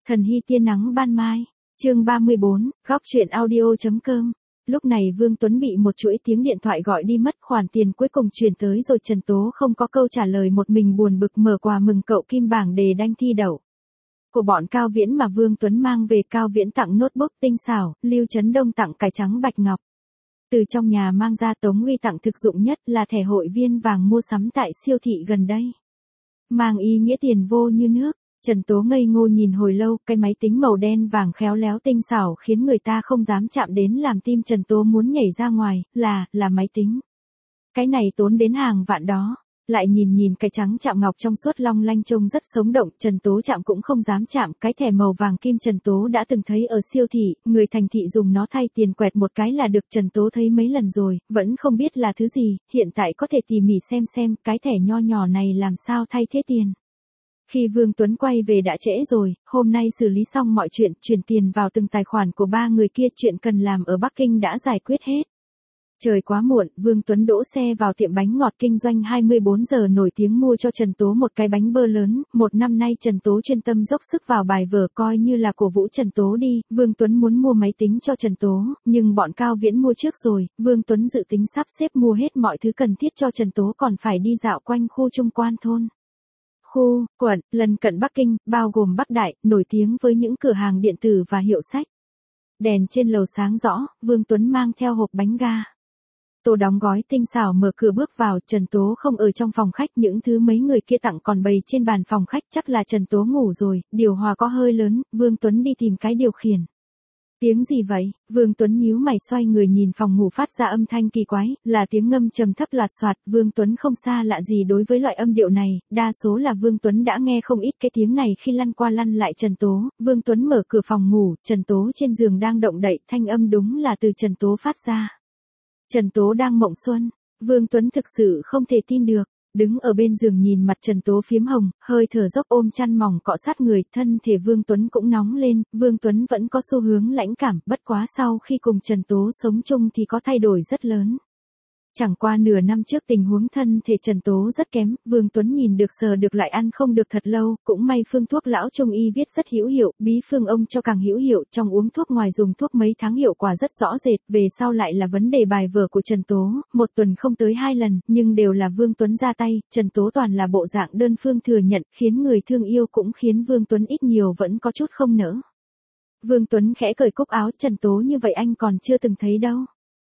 Thần hy tia nắng ban mai. Chương 34, góc truyện audio.com. Lúc này Vương Tuấn bị một chuỗi tiếng điện thoại gọi đi mất, khoản tiền cuối cùng chuyển tới rồi Trần Tố không có câu trả lời, một mình buồn bực mở quà mừng cậu kim bảng đề đanh thi đậu của bọn Cao Viễn mà Vương Tuấn mang về. Cao Viễn tặng notebook tinh xảo, Lưu Trấn Đông tặng cải trắng bạch ngọc. Từ trong nhà mang ra Tống Uy tặng thực dụng nhất là thẻ hội viên vàng mua sắm tại siêu thị gần đây, mang ý nghĩa tiền vô như nước. Trần Tố ngây ngô nhìn hồi lâu, cái máy tính màu đen vàng khéo léo tinh xảo khiến người ta không dám chạm đến, làm tim Trần Tố muốn nhảy ra ngoài. Là máy tính. Cái này tốn đến hàng vạn đó. Lại nhìn cái trắng chạm ngọc trong suốt long lanh trông rất sống động, Trần Tố chạm cũng không dám chạm. Cái thẻ màu vàng kim Trần Tố đã từng thấy ở siêu thị, người thành thị dùng nó thay tiền quẹt một cái là được. Trần Tố thấy mấy lần rồi, vẫn không biết là thứ gì, hiện tại có thể tỉ mỉ xem cái thẻ nho nhỏ này làm sao thay thế tiền. Khi Vương Tuấn quay về đã trễ rồi, hôm nay xử lý xong mọi chuyện, chuyển tiền vào từng tài khoản của ba người kia, chuyện cần làm ở Bắc Kinh đã giải quyết hết. Trời quá muộn, Vương Tuấn đỗ xe vào tiệm bánh ngọt kinh doanh 24 giờ nổi tiếng mua cho Trần Tố một cái bánh bơ lớn. Một năm nay Trần Tố chuyên tâm dốc sức vào bài vở, coi như là cổ vũ Trần Tố đi. Vương Tuấn muốn mua máy tính cho Trần Tố, nhưng bọn Cao Viễn mua trước rồi. Vương Tuấn dự tính sắp xếp mua hết mọi thứ cần thiết cho Trần Tố, còn phải đi dạo quanh khu Trung Quan thôn, khu, quận, lân cận Bắc Kinh, bao gồm Bắc Đại, nổi tiếng với những cửa hàng điện tử và hiệu sách. Đèn trên lầu sáng rõ, Vương Tuấn mang theo hộp bánh ga tô đóng gói tinh xảo, mở cửa bước vào. Trần Tố không ở trong phòng khách, những thứ mấy người kia tặng còn bày trên bàn phòng khách, chắc là Trần Tố ngủ rồi. Điều hòa có hơi lớn, Vương Tuấn đi tìm cái điều khiển. Tiếng gì vậy? Vương Tuấn nhíu mày xoay người nhìn phòng ngủ phát ra âm thanh kỳ quái, là tiếng ngâm trầm thấp lạt xoạt. Vương Tuấn không xa lạ gì đối với loại âm điệu này, đa số là Vương Tuấn đã nghe không ít cái tiếng này khi lăn qua lăn lại Trần Tố. Vương Tuấn mở cửa phòng ngủ, Trần Tố trên giường đang động đậy, thanh âm đúng là từ Trần Tố phát ra. Trần Tố đang mộng xuân. Vương Tuấn thực sự không thể tin được. Đứng ở bên giường nhìn mặt Trần Tố phiếm hồng, hơi thở dốc ôm chăn mỏng cọ sát người, thân thể Vương Tuấn cũng nóng lên. Vương Tuấn vẫn có xu hướng lãnh cảm, bất quá sau khi cùng Trần Tố sống chung thì có thay đổi rất lớn. Chẳng qua nửa năm trước tình huống thân thể Trần Tố rất kém, Vương Tuấn nhìn được sờ được lại ăn không được thật lâu, cũng may phương thuốc lão trung y viết rất hữu hiệu, bí phương ông cho càng hữu hiệu, trong uống thuốc ngoài dùng thuốc mấy tháng hiệu quả rất rõ rệt. Về sau lại là vấn đề bài vở của Trần Tố, một tuần không tới 2 lần, nhưng đều là Vương Tuấn ra tay. Trần Tố toàn là bộ dạng đơn phương thừa nhận, khiến người thương yêu, cũng khiến Vương Tuấn ít nhiều vẫn có chút không nỡ. Vương Tuấn khẽ cởi cúc áo, Trần Tố như vậy anh còn chưa từng thấy đâu.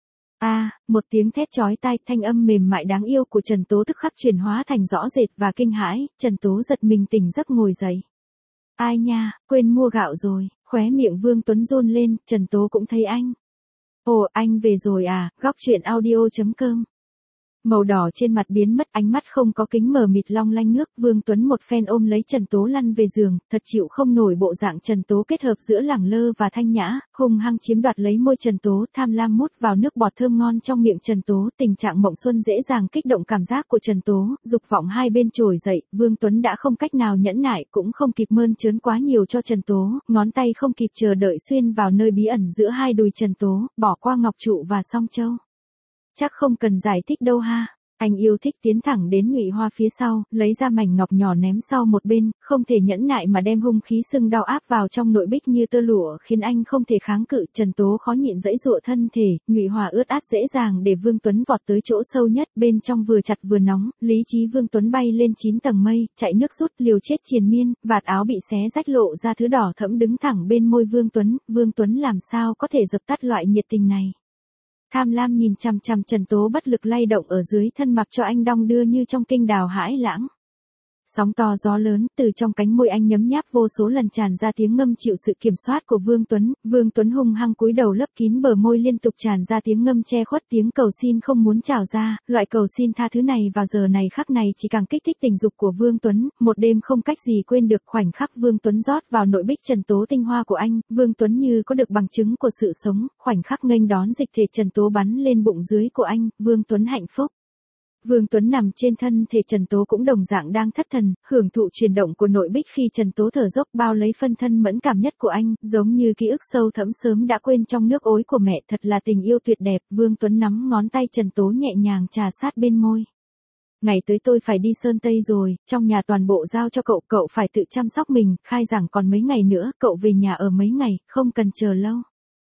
Một tiếng thét chói tai, thanh âm mềm mại đáng yêu của Trần Tố tức khắc chuyển hóa thành rõ rệt và kinh hãi. Trần Tố giật mình tỉnh giấc ngồi dậy. Ai nha, quên mua gạo rồi. Khóe miệng Vương Tuấn run lên, Trần Tố cũng thấy anh. Ồ, anh về rồi à? Góc truyện audio.com. Màu đỏ trên mặt biến mất, ánh mắt không có kính mờ mịt long lanh nước. Vương Tuấn một phen ôm lấy Trần Tố lăn về giường, thật chịu không nổi bộ dạng Trần Tố kết hợp giữa lẳng lơ và thanh nhã, hung hăng chiếm đoạt lấy môi Trần Tố, tham lam mút vào nước bọt thơm ngon trong miệng Trần Tố. Tình trạng mộng xuân dễ dàng kích động cảm giác của Trần Tố, dục vọng hai bên trồi dậy. Vương Tuấn đã không cách nào nhẫn nại, cũng không kịp mơn trớn quá nhiều cho Trần Tố, ngón tay không kịp chờ đợi xuyên vào nơi bí ẩn giữa hai đùi Trần Tố, bỏ qua ngọc trụ và song châu. Chắc không cần giải thích đâu ha. Anh yêu thích tiến thẳng đến nhụy hoa phía sau, lấy ra mảnh ngọc nhỏ ném sau một bên, không thể nhẫn nại mà đem hung khí sưng đau áp vào trong nội bích như tơ lụa, khiến anh không thể kháng cự. Trần Tố khó nhịn giãy giụa thân thể, nhụy hoa ướt át dễ dàng để Vương Tuấn vọt tới chỗ sâu nhất, bên trong vừa chặt vừa nóng, lý trí Vương Tuấn bay lên 9 tầng mây, chạy nước rút liều chết triền miên, vạt áo bị xé rách lộ ra thứ đỏ thẫm đứng thẳng bên môi Vương Tuấn. Vương Tuấn làm sao có thể dập tắt loại nhiệt tình này. Tham lam nhìn chằm chằm Trần Tố bất lực lay động ở dưới thân, mặc cho anh đong đưa như trong kinh đào hãi lãng. Sóng to gió lớn, từ trong cánh môi anh nhấm nháp vô số lần tràn ra tiếng ngâm chịu sự kiểm soát của Vương Tuấn. Vương Tuấn hung hăng cúi đầu lấp kín bờ môi, liên tục tràn ra tiếng ngâm che khuất tiếng cầu xin không muốn trào ra. Loại cầu xin tha thứ này vào giờ này khắc này chỉ càng kích thích tình dục của Vương Tuấn. Một đêm không cách gì quên được, khoảnh khắc Vương Tuấn rót vào nội bích Trần Tố tinh hoa của anh, Vương Tuấn như có được bằng chứng của sự sống. Khoảnh khắc nghênh đón dịch thể Trần Tố bắn lên bụng dưới của anh, Vương Tuấn hạnh phúc. Vương Tuấn nằm trên thân thể Trần Tố cũng đồng dạng đang thất thần, hưởng thụ chuyển động của nội bích khi Trần Tố thở dốc bao lấy phân thân mẫn cảm nhất của anh, giống như ký ức sâu thẳm sớm đã quên trong nước ối của mẹ. Thật là tình yêu tuyệt đẹp. Vương Tuấn nắm ngón tay Trần Tố nhẹ nhàng trà sát bên môi. ngày tới tôi phải đi Sơn Tây rồi, trong nhà toàn bộ giao cho cậu, cậu phải tự chăm sóc mình, khai giảng còn mấy ngày nữa, cậu về nhà ở mấy ngày, không cần chờ lâu.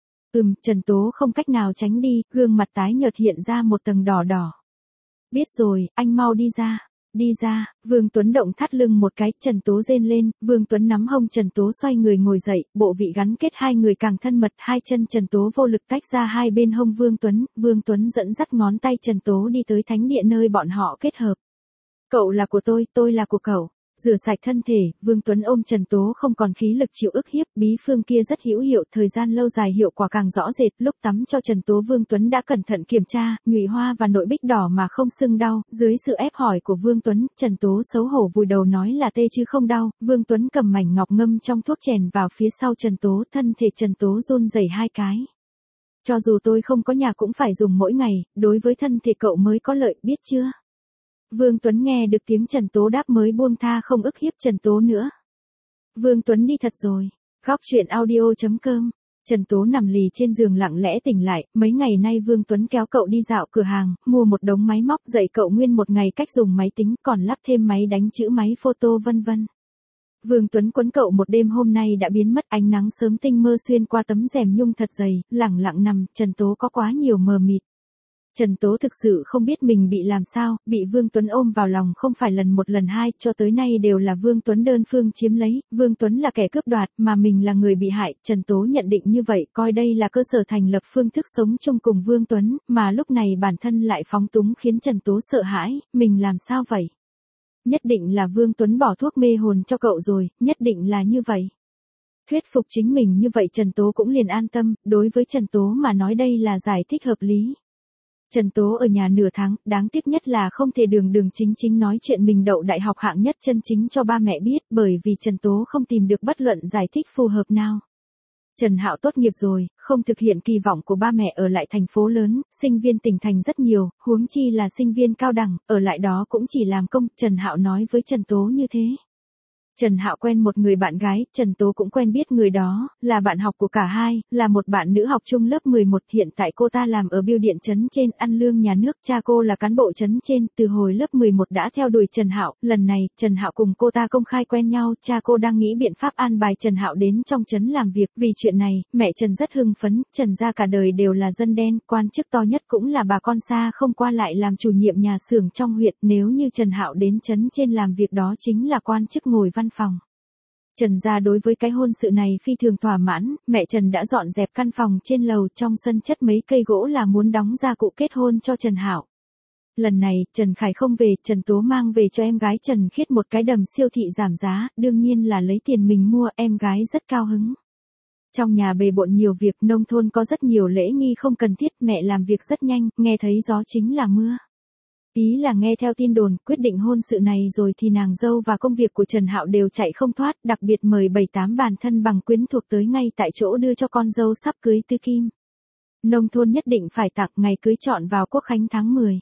Trần Tố không cách nào tránh đi, gương mặt tái nhợt hiện ra một tầng đỏ đỏ. Biết rồi, anh mau đi ra. Đi ra, Vương Tuấn động thắt lưng một cái, Trần Tố rên lên, Vương Tuấn nắm hông Trần Tố xoay người ngồi dậy, bộ vị gắn kết hai người càng thân mật, hai chân Trần Tố vô lực tách ra hai bên hông Vương Tuấn dẫn dắt ngón tay Trần Tố đi tới thánh địa nơi bọn họ kết hợp. Cậu là của tôi là của cậu. Rửa sạch thân thể, Vương Tuấn ôm Trần Tố không còn khí lực chịu ức hiếp, bí phương kia rất hữu hiệu, thời gian lâu dài hiệu quả càng rõ rệt, lúc tắm cho Trần Tố Vương Tuấn đã cẩn thận kiểm tra, nhụy hoa và nội bích đỏ mà không sưng đau, dưới sự ép hỏi của Vương Tuấn, Trần Tố xấu hổ vùi đầu nói là tê chứ không đau, Vương Tuấn cầm mảnh ngọc ngâm trong thuốc chèn vào phía sau Trần Tố, thân thể Trần Tố run rẩy hai cái. Cho dù tôi không có nhà cũng phải dùng mỗi ngày, đối với thân thể cậu mới có lợi, biết chưa? Vương Tuấn nghe được tiếng Trần Tố đáp mới buông tha không ức hiếp Trần Tố nữa. Vương Tuấn đi thật rồi. Góc chuyện audio.com. Trần Tố nằm lì trên giường lặng lẽ tỉnh lại, mấy ngày nay Vương Tuấn kéo cậu đi dạo cửa hàng, mua một đống máy móc dạy cậu nguyên một ngày cách dùng máy tính, còn lắp thêm máy đánh chữ máy photo vân vân. Vương Tuấn quấn cậu một đêm hôm nay đã biến mất, ánh nắng sớm tinh mơ xuyên qua tấm rèm nhung thật dày, lẳng lặng nằm, Trần Tố có quá nhiều mờ mịt. Trần Tố thực sự không biết mình bị làm sao, bị Vương Tuấn ôm vào lòng không phải lần một lần hai, cho tới nay đều là Vương Tuấn đơn phương chiếm lấy, Vương Tuấn là kẻ cướp đoạt, mà mình là người bị hại, Trần Tố nhận định như vậy, coi đây là cơ sở thành lập phương thức sống chung cùng Vương Tuấn, mà lúc này bản thân lại phóng túng khiến Trần Tố sợ hãi, mình làm sao vậy? Nhất định là Vương Tuấn bỏ thuốc mê hồn cho cậu rồi, nhất định là như vậy. Thuyết phục chính mình như vậy Trần Tố cũng liền an tâm, đối với Trần Tố mà nói đây là giải thích hợp lý. Trần Tố ở nhà nửa tháng, đáng tiếc nhất là không thể đường chính nói chuyện mình đậu đại học hạng nhất chân chính cho ba mẹ biết, bởi vì Trần Tố không tìm được bất luận giải thích phù hợp nào. Trần Hạo tốt nghiệp rồi, không thực hiện kỳ vọng của ba mẹ ở lại thành phố lớn, sinh viên tỉnh thành rất nhiều, huống chi là sinh viên cao đẳng, ở lại đó cũng chỉ làm công, Trần Hạo nói với Trần Tố như thế. Trần Hạo quen một người bạn gái, Trần Tố cũng quen biết người đó, là bạn học của cả hai, là một bạn nữ học chung lớp 11, hiện tại cô ta làm ở bưu điện trấn trên, ăn lương nhà nước, cha cô là cán bộ trấn trên, từ hồi lớp 11 đã theo đuổi Trần Hạo, lần này, Trần Hạo cùng cô ta công khai quen nhau, cha cô đang nghĩ biện pháp an bài Trần Hạo đến trong trấn làm việc, vì chuyện này, mẹ Trần rất hưng phấn, Trần gia cả đời đều là dân đen, quan chức to nhất cũng là bà con xa không qua lại làm chủ nhiệm nhà xưởng trong huyện, nếu như Trần Hạo đến trấn trên làm việc đó chính là quan chức ngồi văn phòng. Trần gia đối với cái hôn sự này phi thường thỏa mãn, mẹ Trần đã dọn dẹp căn phòng trên lầu, trong sân chất mấy cây gỗ là muốn đóng gia cụ kết hôn cho Trần Hạo. Lần này, Trần Khải không về, Trần Tố mang về cho em gái Trần Khiết một cái đầm siêu thị giảm giá, đương nhiên là lấy tiền mình mua, em gái rất cao hứng. Trong nhà bề bộn nhiều việc, nông thôn có rất nhiều lễ nghi không cần thiết, mẹ làm việc rất nhanh, nghe thấy gió chính là mưa. Ý là nghe theo tin đồn, quyết định hôn sự này rồi thì nàng dâu và công việc của Trần Hạo đều chạy không thoát, đặc biệt mời 7-8 bàn thân bằng quyến thuộc tới ngay tại chỗ đưa cho con dâu sắp cưới tư kim. Nông thôn nhất định phải tặng, ngày cưới chọn vào Quốc khánh tháng 10.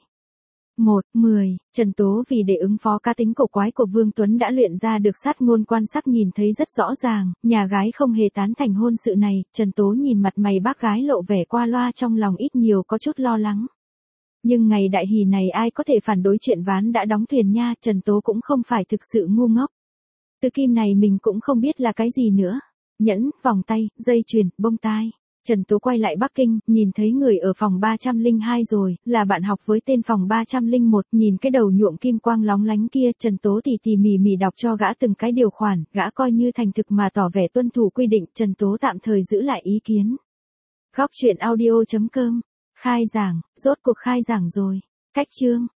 1/10, Trần Tố vì để ứng phó cá tính cổ quái của Vương Tuấn đã luyện ra được sát ngôn quan sắc nhìn thấy rất rõ ràng, nhà gái không hề tán thành hôn sự này, Trần Tố nhìn mặt mày bác gái lộ vẻ qua loa trong lòng ít nhiều có chút lo lắng. Nhưng ngày đại hỷ này ai có thể phản đối chuyện ván đã đóng thuyền nha, Trần Tố cũng không phải thực sự ngu ngốc. Từ kim này mình cũng không biết là cái gì nữa. Nhẫn, vòng tay, dây chuyền, bông tai. Trần Tố quay lại Bắc Kinh, nhìn thấy người ở phòng 302 rồi, là bạn học với tên phòng 301, nhìn cái đầu nhuộm kim quang lóng lánh kia, Trần Tố tỉ mỉ đọc cho gã từng cái điều khoản, gã coi như thành thực mà tỏ vẻ tuân thủ quy định, Trần Tố tạm thời giữ lại ý kiến. Góc chuyện audio.com. Khai giảng, rốt cuộc khai giảng rồi. Cách chương.